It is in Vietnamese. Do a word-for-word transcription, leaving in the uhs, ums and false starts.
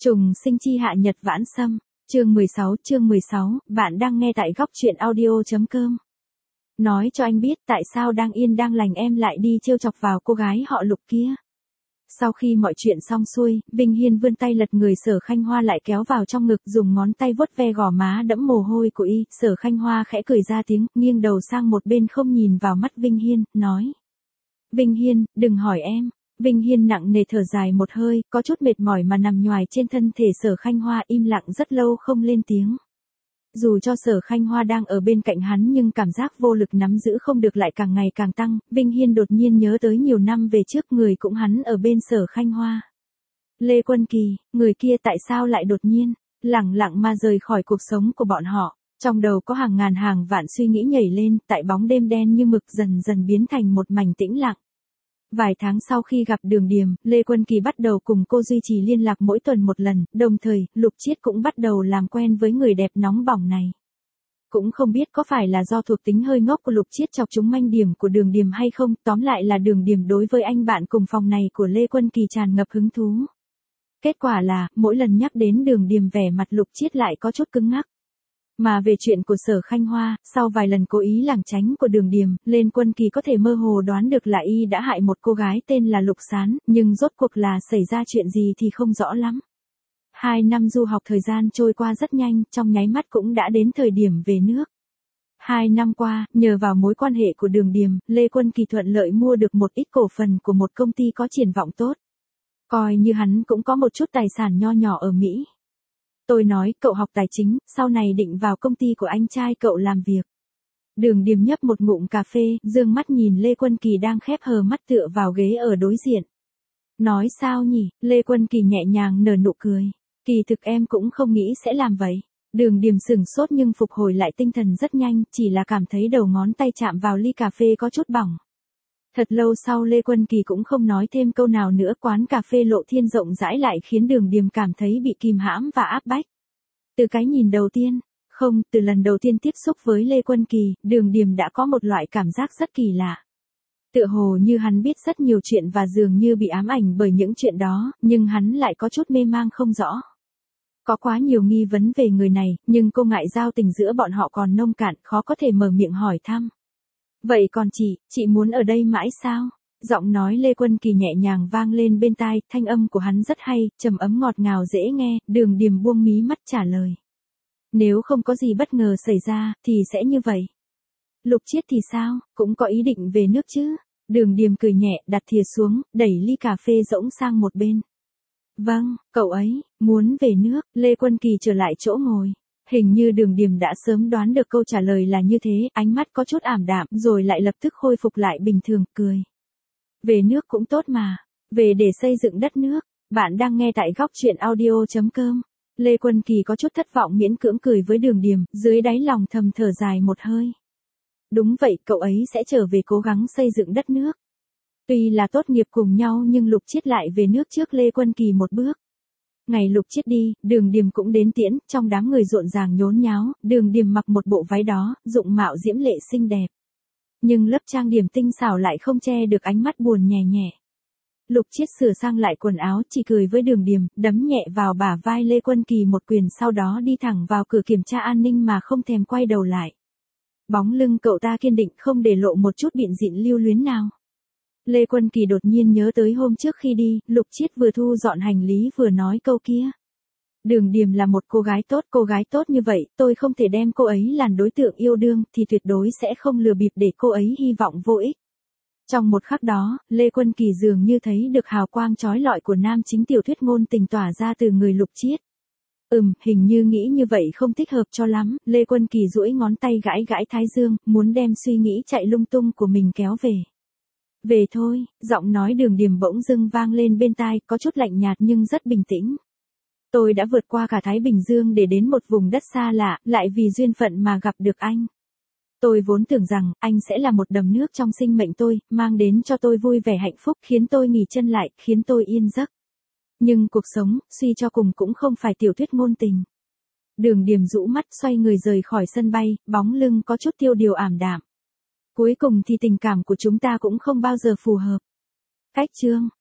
Trùng sinh chi hạ nhật vãn sâm, chương mười sáu, chương mười sáu, bạn đang nghe tại góc truyện audio.com. Nói cho anh biết tại sao đang yên đang lành em lại đi trêu chọc vào cô gái họ Lục kia. Sau khi mọi chuyện xong xuôi, Vinh Hiên vươn tay lật người Sở Khanh Hoa lại kéo vào trong ngực, dùng ngón tay vuốt ve gò má đẫm mồ hôi của y. Sở Khanh Hoa khẽ cười ra tiếng, nghiêng đầu sang một bên không nhìn vào mắt Vinh Hiên, nói: Vinh Hiên, đừng hỏi em. Vinh Hiên nặng nề thở dài một hơi, có chút mệt mỏi mà nằm nhoài trên thân thể Sở Khanh Hoa, im lặng rất lâu không lên tiếng. Dù cho Sở Khanh Hoa đang ở bên cạnh hắn nhưng cảm giác vô lực nắm giữ không được lại càng ngày càng tăng. Vinh Hiên đột nhiên nhớ tới nhiều năm về trước người cũng hắn ở bên Sở Khanh Hoa. Lê Quân Kỳ, người kia tại sao lại đột nhiên, lẳng lặng mà rời khỏi cuộc sống của bọn họ. Trong đầu có hàng ngàn hàng vạn suy nghĩ nhảy lên, tại bóng đêm đen như mực dần dần biến thành một mảnh tĩnh lặng. Vài tháng sau khi gặp Đường Điềm, Lê Quân Kỳ bắt đầu cùng cô duy trì liên lạc mỗi tuần một lần, đồng thời, Lục Chiết cũng bắt đầu làm quen với người đẹp nóng bỏng này. Cũng không biết có phải là do thuộc tính hơi ngốc của Lục Chiết chọc trúng manh điểm của Đường Điềm hay không, tóm lại là Đường Điềm đối với anh bạn cùng phòng này của Lê Quân Kỳ tràn ngập hứng thú. Kết quả là, mỗi lần nhắc đến Đường Điềm vẻ mặt Lục Chiết lại có chút cứng ngắc. Mà về chuyện của Sở Khanh Hoa, sau vài lần cố ý lảng tránh của Đường Điềm, Lê Quân Kỳ có thể mơ hồ đoán được là y đã hại một cô gái tên là Lục Sán, nhưng rốt cuộc là xảy ra chuyện gì thì không rõ lắm. Hai năm du học thời gian trôi qua rất nhanh, trong nháy mắt cũng đã đến thời điểm về nước. Hai năm qua, nhờ vào mối quan hệ của Đường Điềm, Lê Quân Kỳ thuận lợi mua được một ít cổ phần của một công ty có triển vọng tốt. Coi như hắn cũng có một chút tài sản nho nhỏ ở Mỹ. Tôi nói, cậu học tài chính, sau này định vào công ty của anh trai cậu làm việc. Đường Điềm nhấp một ngụm cà phê, dương mắt nhìn Lê Quân Kỳ đang khép hờ mắt tựa vào ghế ở đối diện. Nói sao nhỉ, Lê Quân Kỳ nhẹ nhàng nở nụ cười. Kỳ thực em cũng không nghĩ sẽ làm vậy. Đường Điềm sửng sốt nhưng phục hồi lại tinh thần rất nhanh, chỉ là cảm thấy đầu ngón tay chạm vào ly cà phê có chút bỏng. Thật lâu sau Lê Quân Kỳ cũng không nói thêm câu nào nữa, quán cà phê Lộ Thiên rộng rãi lại khiến Đường Điềm cảm thấy bị kìm hãm và áp bách. Từ cái nhìn đầu tiên, không, từ lần đầu tiên tiếp xúc với Lê Quân Kỳ, Đường Điềm đã có một loại cảm giác rất kỳ lạ. Tựa hồ như hắn biết rất nhiều chuyện và dường như bị ám ảnh bởi những chuyện đó, nhưng hắn lại có chút mê mang không rõ. Có quá nhiều nghi vấn về người này, nhưng cô ngại giao tình giữa bọn họ còn nông cạn, khó có thể mở miệng hỏi thăm. Vậy còn chị, chị muốn ở đây mãi sao? Giọng nói Lê Quân Kỳ nhẹ nhàng vang lên bên tai, thanh âm của hắn rất hay, trầm ấm ngọt ngào dễ nghe. Đường Điềm buông mí mắt trả lời. Nếu không có gì bất ngờ xảy ra, thì sẽ như vậy. Lục Chiết thì sao, cũng có ý định về nước chứ? Đường Điềm cười nhẹ, đặt thìa xuống, đẩy ly cà phê rỗng sang một bên. Vâng, cậu ấy, muốn về nước. Lê Quân Kỳ trở lại chỗ ngồi. Hình như Đường Điềm đã sớm đoán được câu trả lời là như thế, ánh mắt có chút ảm đạm, rồi lại lập tức khôi phục lại bình thường, cười. Về nước cũng tốt mà, về để xây dựng đất nước. Bạn đang nghe tại góc truyện audio.com. Lê Quân Kỳ có chút thất vọng miễn cưỡng cười với Đường Điềm, dưới đáy lòng thầm thở dài một hơi. Đúng vậy, cậu ấy sẽ trở về cố gắng xây dựng đất nước. Tuy là tốt nghiệp cùng nhau nhưng Lục Chiết lại về nước trước Lê Quân Kỳ một bước. Ngày Lục Chiết đi, Đường Điềm cũng đến tiễn, trong đám người rộn ràng nhốn nháo, Đường Điềm mặc một bộ váy đó, dụng mạo diễm lệ xinh đẹp. Nhưng lớp trang điểm tinh xảo lại không che được ánh mắt buồn nhè nhẹ. Lục Chiết sửa sang lại quần áo, chỉ cười với Đường Điềm, đấm nhẹ vào bả vai Lê Quân Kỳ một quyền, sau đó đi thẳng vào cửa kiểm tra an ninh mà không thèm quay đầu lại. Bóng lưng cậu ta kiên định, không để lộ một chút bịn dịn lưu luyến nào. Lê Quân Kỳ đột nhiên nhớ tới hôm trước khi đi, Lục Chiết vừa thu dọn hành lý vừa nói câu kia. Đường Điềm là một cô gái tốt, cô gái tốt như vậy, tôi không thể đem cô ấy làm đối tượng yêu đương, thì tuyệt đối sẽ không lừa bịp để cô ấy hy vọng vô ích. Trong một khắc đó, Lê Quân Kỳ dường như thấy được hào quang chói lọi của nam chính tiểu thuyết ngôn tình tỏa ra từ người Lục Chiết. Ừm, hình như nghĩ như vậy không thích hợp cho lắm, Lê Quân Kỳ duỗi ngón tay gãi gãi thái dương, muốn đem suy nghĩ chạy lung tung của mình kéo về. Về thôi, giọng nói Đường Điềm bỗng dưng vang lên bên tai, có chút lạnh nhạt nhưng rất bình tĩnh. Tôi đã vượt qua cả Thái Bình Dương để đến một vùng đất xa lạ, lại vì duyên phận mà gặp được anh. Tôi vốn tưởng rằng, anh sẽ là một đầm nước trong sinh mệnh tôi, mang đến cho tôi vui vẻ hạnh phúc, khiến tôi nghỉ chân lại, khiến tôi yên giấc. Nhưng cuộc sống, suy cho cùng cũng không phải tiểu thuyết ngôn tình. Đường Điềm rũ mắt xoay người rời khỏi sân bay, bóng lưng có chút tiêu điều ảm đạm. Cuối cùng thì tình cảm của chúng ta cũng không bao giờ phù hợp. Cách chương.